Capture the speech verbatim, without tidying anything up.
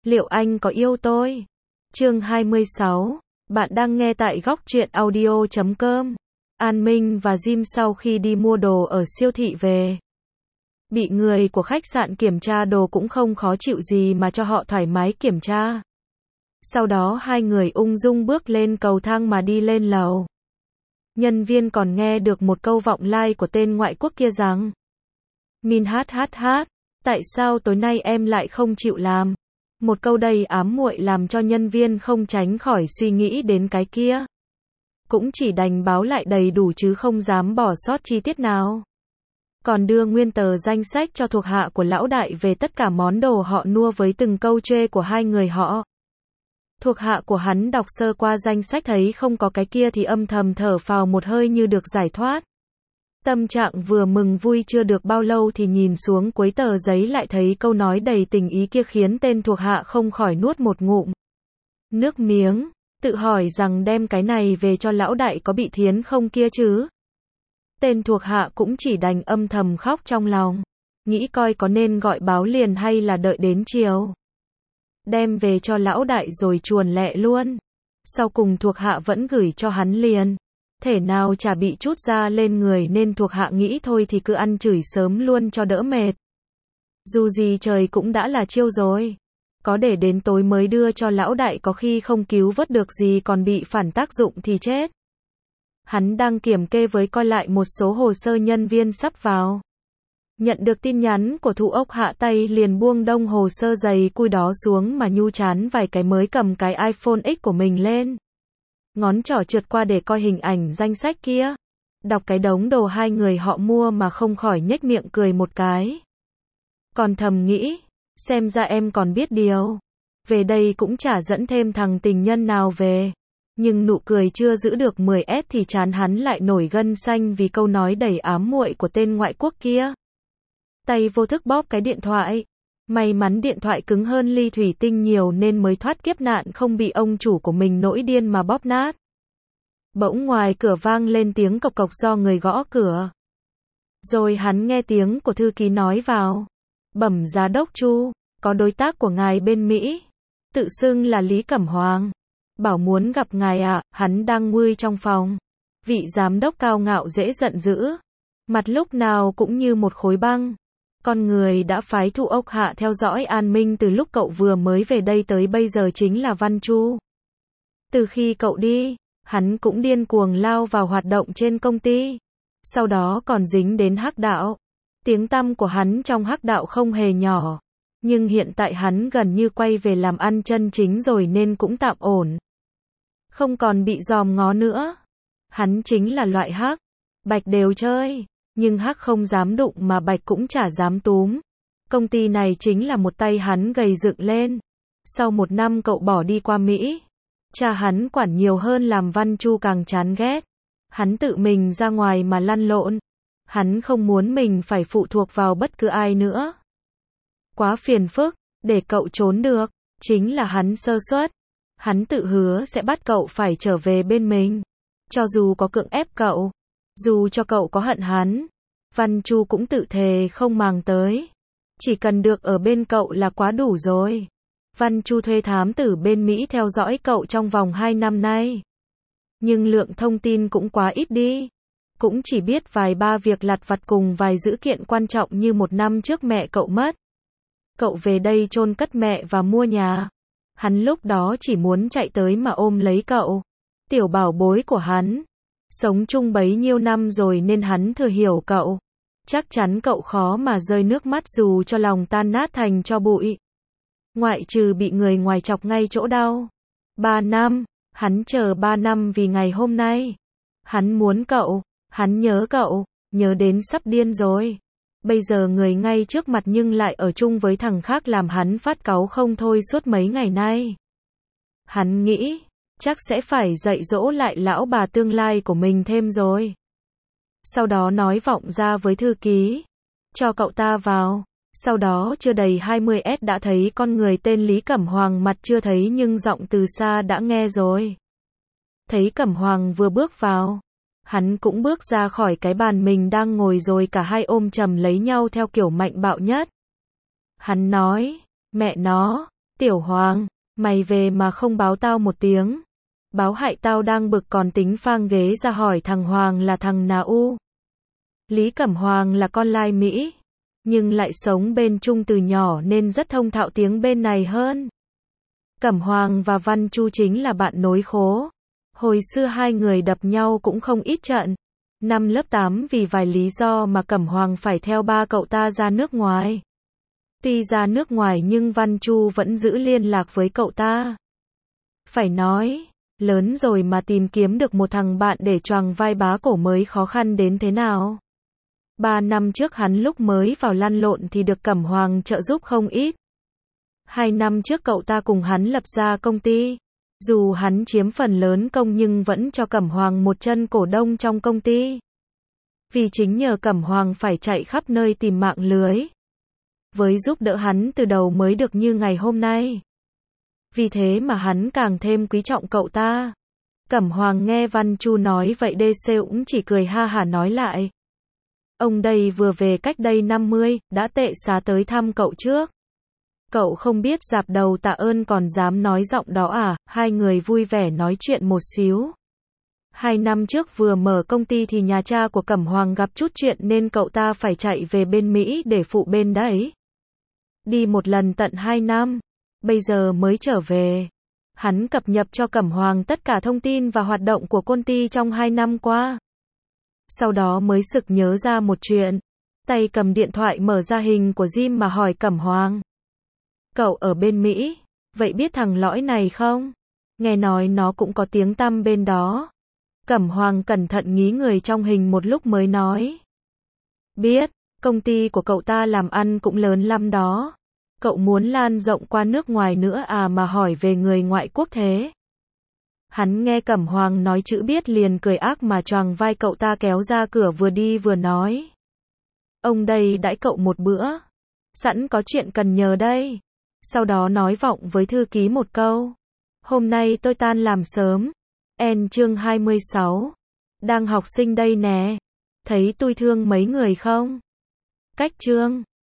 Liệu anh có yêu tôi? Chương hai mươi sáu. Bạn đang nghe tại góc truyện audio chấm com. An Minh và Jim sau khi đi mua đồ ở siêu thị về, bị người của khách sạn kiểm tra đồ cũng không khó chịu gì mà cho họ thoải mái kiểm tra. Sau đó hai người ung dung bước lên cầu thang mà đi lên lầu. Nhân viên còn nghe được một câu vọng lai của tên ngoại quốc kia rằng: Min hát hát hát, tại sao tối nay em lại không chịu làm? Một câu đầy ám muội làm cho nhân viên không tránh khỏi suy nghĩ đến cái kia. Cũng chỉ đành báo lại đầy đủ chứ không dám bỏ sót chi tiết nào. Còn đưa nguyên tờ danh sách cho thuộc hạ của lão đại về tất cả món đồ họ mua với từng câu chê của hai người họ. Thuộc hạ của hắn đọc sơ qua danh sách thấy không có cái kia thì âm thầm thở phào một hơi như được giải thoát. Tâm trạng vừa mừng vui chưa được bao lâu thì nhìn xuống cuối tờ giấy lại thấy câu nói đầy tình ý kia khiến tên thuộc hạ không khỏi nuốt một ngụm nước miếng, tự hỏi rằng đem cái này về cho lão đại có bị thiến không kia chứ. Tên thuộc hạ cũng chỉ đành âm thầm khóc trong lòng, nghĩ coi có nên gọi báo liền hay là đợi đến chiều. Đem về cho lão đại rồi chuồn lẹ luôn. Sau cùng thuộc hạ vẫn gửi cho hắn liền. Thể nào chả bị chút ra lên người nên thuộc hạ nghĩ thôi thì cứ ăn chửi sớm luôn cho đỡ mệt. Dù gì trời cũng đã là chiêu rồi. Có để đến tối mới đưa cho lão đại có khi không cứu vớt được gì còn bị phản tác dụng thì chết. Hắn đang kiểm kê với coi lại một số hồ sơ nhân viên sắp vào. Nhận được tin nhắn của Thụ Ốc hạ tay liền buông đông hồ sơ dày cui đó xuống mà nhu chán vài cái mới cầm cái iPhone X của mình lên. Ngón trỏ trượt qua để coi hình ảnh danh sách kia. Đọc cái đống đồ hai người họ mua mà không khỏi nhếch miệng cười một cái. Còn thầm nghĩ, xem ra em còn biết điều. Về đây cũng chả dẫn thêm thằng tình nhân nào về. Nhưng nụ cười chưa giữ được mười ét thì trán hắn lại nổi gân xanh vì câu nói đầy ám muội của tên ngoại quốc kia. Tay vô thức bóp cái điện thoại. May mắn điện thoại cứng hơn ly thủy tinh nhiều nên mới thoát kiếp nạn không bị ông chủ của mình nổi điên mà bóp nát. Bỗng ngoài cửa vang lên tiếng cộc cộc do người gõ cửa. Rồi hắn nghe tiếng của thư ký nói vào. Bẩm giám đốc Chu, có đối tác của ngài bên Mỹ. Tự xưng là Lý Cẩm Hoàng. Bảo muốn gặp ngài ạ, à, hắn đang nguy trong phòng. Vị giám đốc cao ngạo dễ giận dữ. Mặt lúc nào cũng như một khối băng. Con người đã phái Thụ Ốc hạ theo dõi An Minh từ lúc cậu vừa mới về đây tới bây giờ chính là Văn Chu. Từ khi cậu đi, hắn cũng điên cuồng lao vào hoạt động trên công ty. Sau đó còn dính đến hắc đạo. Tiếng tăm của hắn trong hắc đạo không hề nhỏ. Nhưng hiện tại hắn gần như quay về làm ăn chân chính rồi nên cũng tạm ổn. Không còn bị dòm ngó nữa. Hắn chính là loại hắc. Bạch đều chơi. Nhưng hắc không dám đụng mà bạch cũng chả dám túm. Công ty này chính là một tay hắn gầy dựng lên. Sau một năm cậu bỏ đi qua Mỹ. Cha hắn quản nhiều hơn làm Văn Chu càng chán ghét. Hắn tự mình ra ngoài mà lăn lộn. Hắn không muốn mình phải phụ thuộc vào bất cứ ai nữa. Quá phiền phức, để cậu trốn được, chính là hắn sơ suất. Hắn tự hứa sẽ bắt cậu phải trở về bên mình. Cho dù có cưỡng ép cậu. Dù cho cậu có hận hắn, Văn Chu cũng tự thề không màng tới. Chỉ cần được ở bên cậu là quá đủ rồi. Văn Chu thuê thám tử bên Mỹ theo dõi cậu trong vòng hai năm nay. Nhưng lượng thông tin cũng quá ít đi. Cũng chỉ biết vài ba việc lặt vặt cùng vài dữ kiện quan trọng như một năm trước mẹ cậu mất. Cậu về đây chôn cất mẹ và mua nhà. Hắn lúc đó chỉ muốn chạy tới mà ôm lấy cậu. Tiểu bảo bối của hắn. Sống chung bấy nhiêu năm rồi nên hắn thừa hiểu cậu. Chắc chắn cậu khó mà rơi nước mắt dù cho lòng tan nát thành tro bụi. Ngoại trừ bị người ngoài chọc ngay chỗ đau. Ba năm, hắn chờ ba năm vì ngày hôm nay. Hắn muốn cậu, hắn nhớ cậu, nhớ đến sắp điên rồi. Bây giờ người ngay trước mặt nhưng lại ở chung với thằng khác làm hắn phát cáu không thôi suốt mấy ngày nay. Hắn nghĩ, chắc sẽ phải dạy dỗ lại lão bà tương lai của mình thêm rồi. Sau đó nói vọng ra với thư ký. Cho cậu ta vào. Sau đó chưa đầy hai mươi phút đã thấy con người tên Lý Cẩm Hoàng mặt chưa thấy nhưng giọng từ xa đã nghe rồi. Thấy Cẩm Hoàng vừa bước vào. Hắn cũng bước ra khỏi cái bàn mình đang ngồi rồi cả hai ôm chầm lấy nhau theo kiểu mạnh bạo nhất. Hắn nói, mẹ nó, Tiểu Hoàng, mày về mà không báo tao một tiếng. Báo hại tao đang bực còn tính phang ghế ra hỏi thằng Hoàng là thằng nào u. Lý Cẩm Hoàng là con lai Mỹ, nhưng lại sống bên Trung từ nhỏ nên rất thông thạo tiếng bên này hơn. Cẩm Hoàng và Văn Chu chính là bạn nối khố. Hồi xưa hai người đập nhau cũng không ít trận. Năm lớp tám vì vài lý do mà Cẩm Hoàng phải theo ba cậu ta ra nước ngoài. Tuy ra nước ngoài nhưng Văn Chu vẫn giữ liên lạc với cậu ta. Phải nói, lớn rồi mà tìm kiếm được một thằng bạn để choàng vai bá cổ mới khó khăn đến thế nào. Ba năm trước hắn lúc mới vào lăn lộn thì được Cẩm Hoàng trợ giúp không ít. Hai năm trước cậu ta cùng hắn lập ra công ty. Dù hắn chiếm phần lớn công nhưng vẫn cho Cẩm Hoàng một chân cổ đông trong công ty. Vì chính nhờ Cẩm Hoàng phải chạy khắp nơi tìm mạng lưới. Với giúp đỡ hắn từ đầu mới được như ngày hôm nay. Vì thế mà hắn càng thêm quý trọng cậu ta. Cẩm Hoàng nghe Văn Chu nói vậy đê xê cũng chỉ cười ha hả nói lại. Ông đây vừa về cách đây năm mươi, đã tệ xá tới thăm cậu trước. Cậu không biết dạp đầu tạ ơn còn dám nói giọng đó à, hai người vui vẻ nói chuyện một xíu. Hai năm trước vừa mở công ty thì nhà cha của Cẩm Hoàng gặp chút chuyện nên cậu ta phải chạy về bên Mỹ để phụ bên đấy. Đi một lần tận hai năm, bây giờ mới trở về. Hắn cập nhật cho Cẩm Hoàng tất cả thông tin và hoạt động của công ty trong hai năm qua. Sau đó mới sực nhớ ra một chuyện. Tay cầm điện thoại mở ra hình của Jim mà hỏi Cẩm Hoàng. Cậu ở bên Mỹ, vậy biết thằng lõi này không? Nghe nói nó cũng có tiếng tăm bên đó. Cẩm Hoàng cẩn thận ngí người trong hình một lúc mới nói. Biết, công ty của cậu ta làm ăn cũng lớn lắm đó. Cậu muốn lan rộng qua nước ngoài nữa à mà hỏi về người ngoại quốc thế? Hắn nghe Cẩm Hoàng nói chữ biết liền cười ác mà choàng vai cậu ta kéo ra cửa vừa đi vừa nói. Ông đây đãi cậu một bữa. Sẵn có chuyện cần nhờ đây. Sau đó nói vọng với thư ký một câu. Hôm nay tôi tan làm sớm. En chương hai mươi sáu. Đang học sinh đây nè. Thấy tôi thương mấy người không? Cách chương.